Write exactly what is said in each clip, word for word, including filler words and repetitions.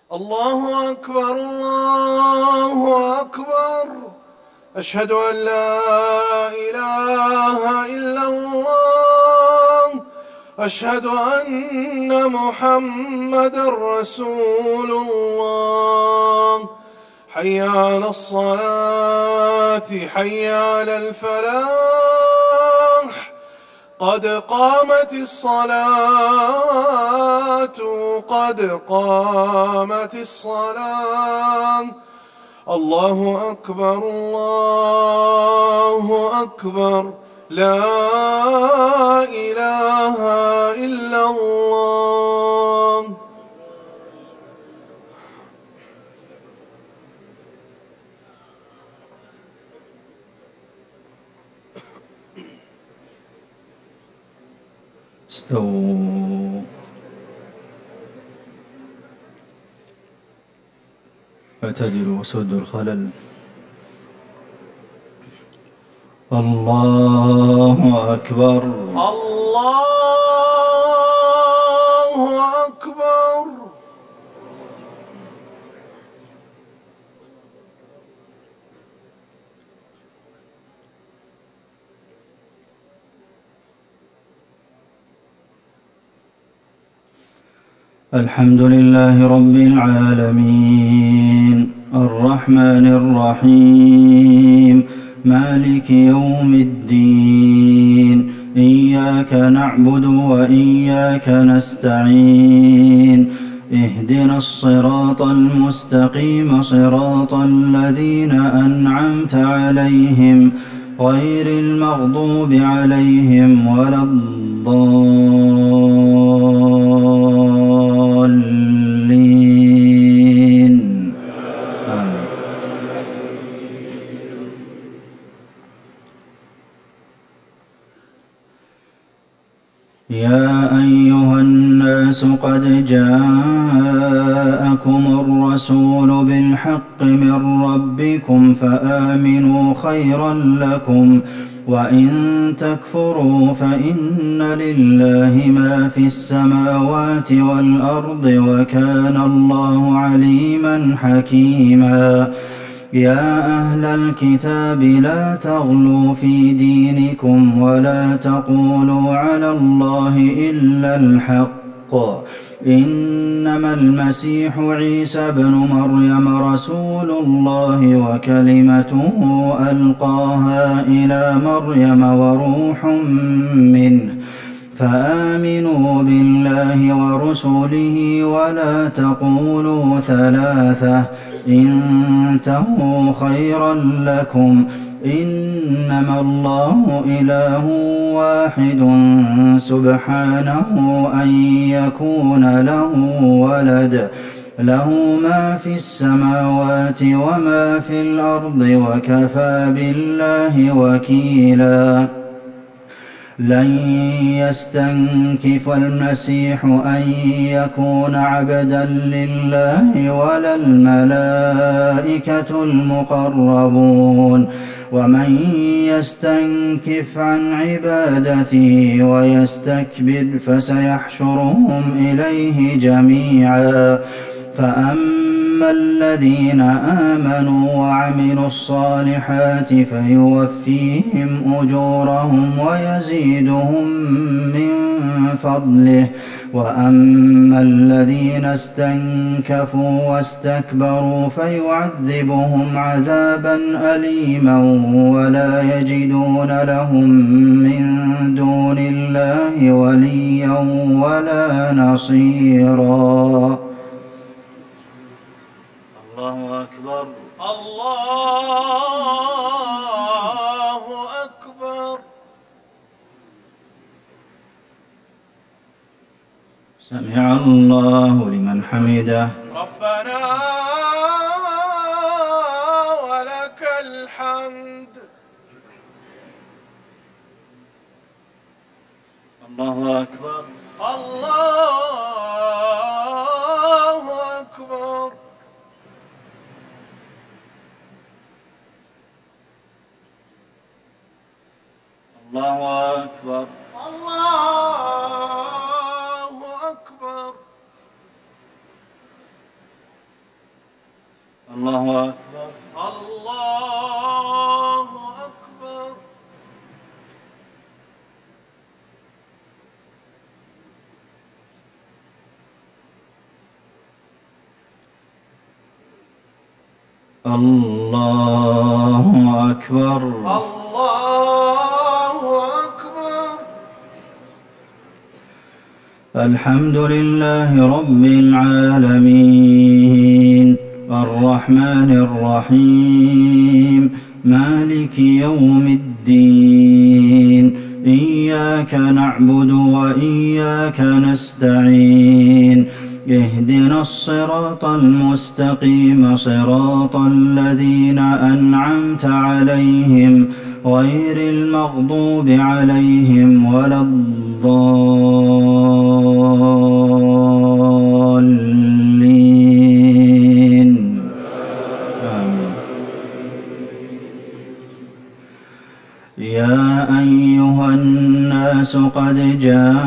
الله أكبر الله أكبر. أشهد أن لا إله إلا الله. أشهد أن محمدًا رسول الله. حي على الصلاة حي على الفلاح. قد قامت الصلاة قد قامت الصلاة. الله أكبر الله أكبر. لا إله إلا الله. استووا. اعتدلوا وسدوا الخلل. الله أكبر الله أكبر. الحمد لله رب العالمين الرحمن الرحيم مالك يوم الدين. إياك نعبد وإياك نستعين. اهدنا الصراط المستقيم صراط الذين أنعمت عليهم غير المغضوب عليهم ولا الضالين. آمين. يا أيها الناس قد جاءكم الرسول بالحق من ربكم فآمنوا خيرا لكم وإن تكفروا فإن لله ما في السماوات والأرض وكان الله عليما حكيما. يا أهل الكتاب لا تغلوا في دينكم ولا تقولوا على الله إلا الحق. إنما المسيح عيسى ابن مريم رسول الله وكلمته ألقاها إلى مريم وروح منه. فآمنوا بالله ورسله ولا تقولوا ثلاثة انتهوا خيرا لكم. إنما الله إله واحد سبحانه أن يكون له ولد. له ما في السماوات وما في الأرض وكفى بالله وكيلا. لن يستنكف المسيح أن يكون عبدا لله ولا الملائكة المقربون. ومن يستنكف عن عبادته ويستكبر فسيحشرهم إليه جميعا. فأما الذين آمنوا وعملوا الصالحات فيوفيهم أجورهم ويزيدهم من فضله. وأما الذين استنكفوا واستكبروا فيعذبهم عذابا أليما ولا يجدون لهم من دون الله وليا ولا نصيرا. الله أكبر الله أكبر. سمع الله لمن حمده. ربنا ولك الحمد. الله أكبر الله أكبر. الله أكبر الله أكبر. الله أكبر. الله أكبر. الله أكبر. الله أكبر. الحمد لله رب العالمين الرحمن الرحيم مالك يوم الدين إياك نعبد وإياك نستعين اهدنا الصراط المستقيم صراط الذين أنعمت عليهم غير المغضوب عليهم ولا الضالين آمين. يا أيها الناس قد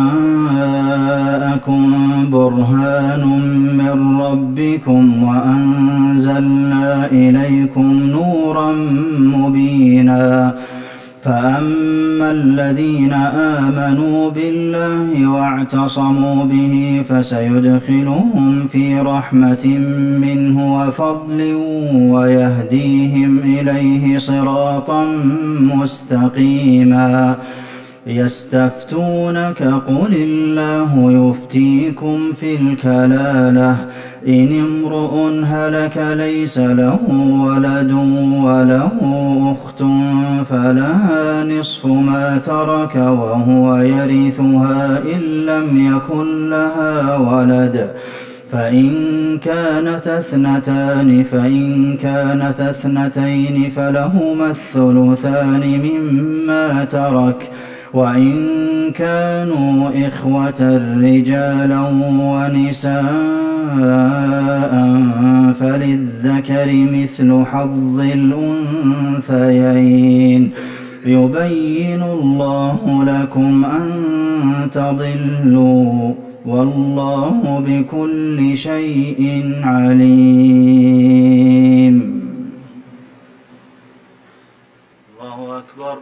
جاءكم برهان من ربكم وأنزلنا إليكم نورا مبينا فأما الذين آمنوا بالله واعتصموا به فسيدخلهم في رحمة منه وفضل ويهديهم إليه صراطا مستقيما يستفتونك قل الله يفتيكم في الكلالة إن امرؤ هلك ليس له ولد وله أخت فلها نصف ما ترك وهو يرثها إن لم يكن لها ولد فإن كانت اثنتان فإن كانت اثنتين فلهما الثلثان مما ترك وإن كانوا إخوة رجالا ونساء فللذكر مثل حظ الأنثيين يبين الله لكم أن تضلوا والله بكل شيء عليم. الله أكبر.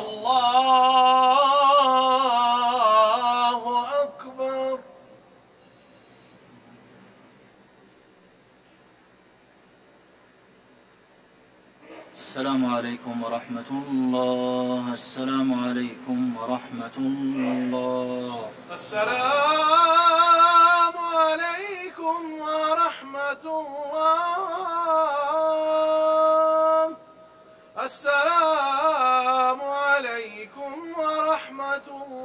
الله أكبر. السلام عليكم ورحمة الله. السلام عليكم ورحمة الله. السلام عليكم ورحمة الله. السلام عليكم ورحمة الله.